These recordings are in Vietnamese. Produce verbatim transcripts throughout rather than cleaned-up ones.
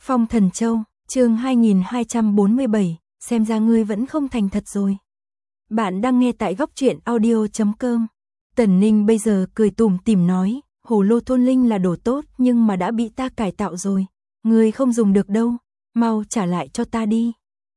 Phong Thần Châu, chương hai nghìn hai trăm bốn mươi bảy, xem ra ngươi vẫn không thành thật rồi. Bạn đang nghe tại góc truyện audio chấm com. Tần Ninh bây giờ cười tủm tỉm nói, hồ lô thôn linh là đồ tốt nhưng mà đã bị ta cải tạo rồi. Ngươi không dùng được đâu, mau trả lại cho ta đi.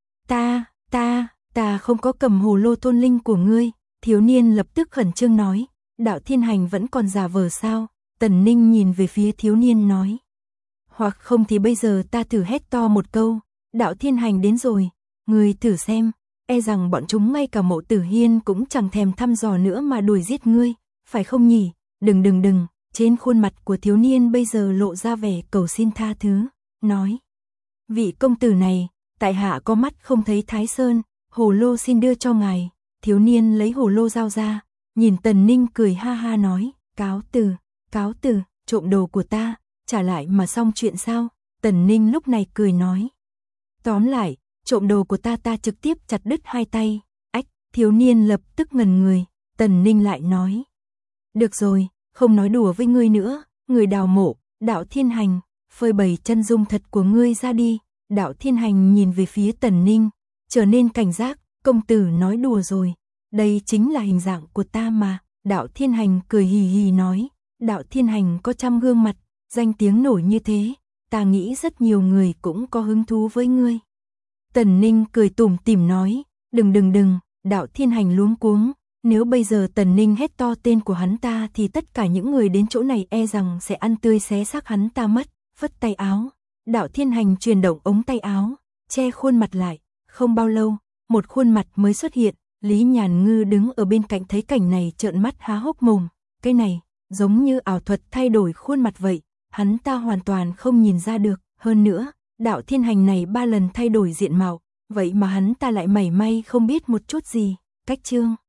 Ta, ta, ta không có cầm hồ lô thôn linh của ngươi. Thiếu niên lập tức khẩn trương nói, Đạo Thiên Hành vẫn còn giả vờ sao? Tần Ninh nhìn về phía thiếu niên nói. Hoặc không thì bây giờ ta thử hét to một câu, Đạo Thiên Hành đến rồi, ngươi thử xem, e rằng bọn chúng ngay cả Mộ Tử Hiên cũng chẳng thèm thăm dò nữa mà đuổi giết ngươi, phải không nhỉ? Đừng đừng đừng, trên khuôn mặt của thiếu niên bây giờ lộ ra vẻ cầu xin tha thứ, nói. Vị công tử này, tại hạ có mắt không thấy Thái Sơn, hồ lô xin đưa cho ngài. Thiếu niên lấy hồ lô giao ra, nhìn Tần Ninh cười ha ha nói, cáo từ, cáo từ, trộm đồ của ta, trả lại mà xong chuyện sao? Tần Ninh lúc này cười nói. Tóm lại, trộm đồ của ta ta trực tiếp chặt đứt hai tay. Ách, thiếu niên lập tức ngẩn người, Tần Ninh lại nói. Được rồi, không nói đùa với ngươi nữa, người đào mộ, Đạo Thiên Hành, phơi bày chân dung thật của ngươi ra đi. Đạo Thiên Hành nhìn về phía Tần Ninh, trở nên cảnh giác, công tử nói đùa rồi, đây chính là hình dạng của ta mà. Đạo Thiên Hành cười hì hì nói, Đạo Thiên Hành có trăm gương mặt, danh tiếng nổi như thế, ta nghĩ rất nhiều người cũng có hứng thú với ngươi. Tần Ninh cười tủm tỉm nói, đừng đừng đừng, Đạo Thiên Hành luống cuống, nếu bây giờ Tần Ninh hét to tên của hắn ta thì tất cả những người đến chỗ này e rằng sẽ ăn tươi xé xác hắn ta mất. Phất tay áo, Đạo Thiên Hành chuyển động ống tay áo, che khuôn mặt lại, không bao lâu, một khuôn mặt mới xuất hiện. Lý Nhàn Ngư đứng ở bên cạnh thấy cảnh này trợn mắt há hốc mồm, cái này, giống như ảo thuật thay đổi khuôn mặt vậy, hắn ta hoàn toàn không nhìn ra được, hơn nữa, Đạo Thiên Hành này ba lần thay đổi diện mạo, vậy mà hắn ta lại mảy may không biết một chút gì. Cách chương